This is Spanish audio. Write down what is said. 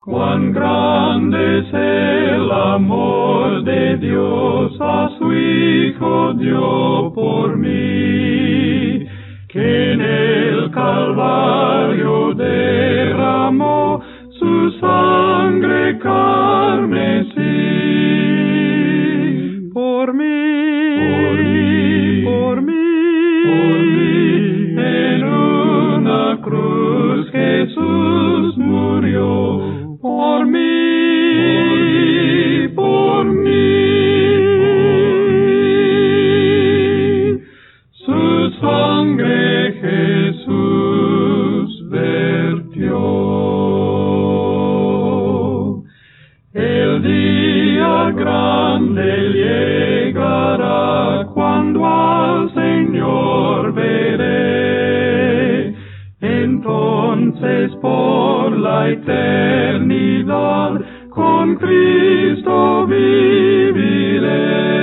Cuán grande es el amor de Dios, a su Hijo dio por mí, que en el Calvario derramó su sangre carmesí. Por mí, por mí, en una cruz Jesús murió. Por mí, por mí, su sangre Jesús vertió. El día grande llegará cuando al Señor veré, entonces por la eternidad con Cristo viviré.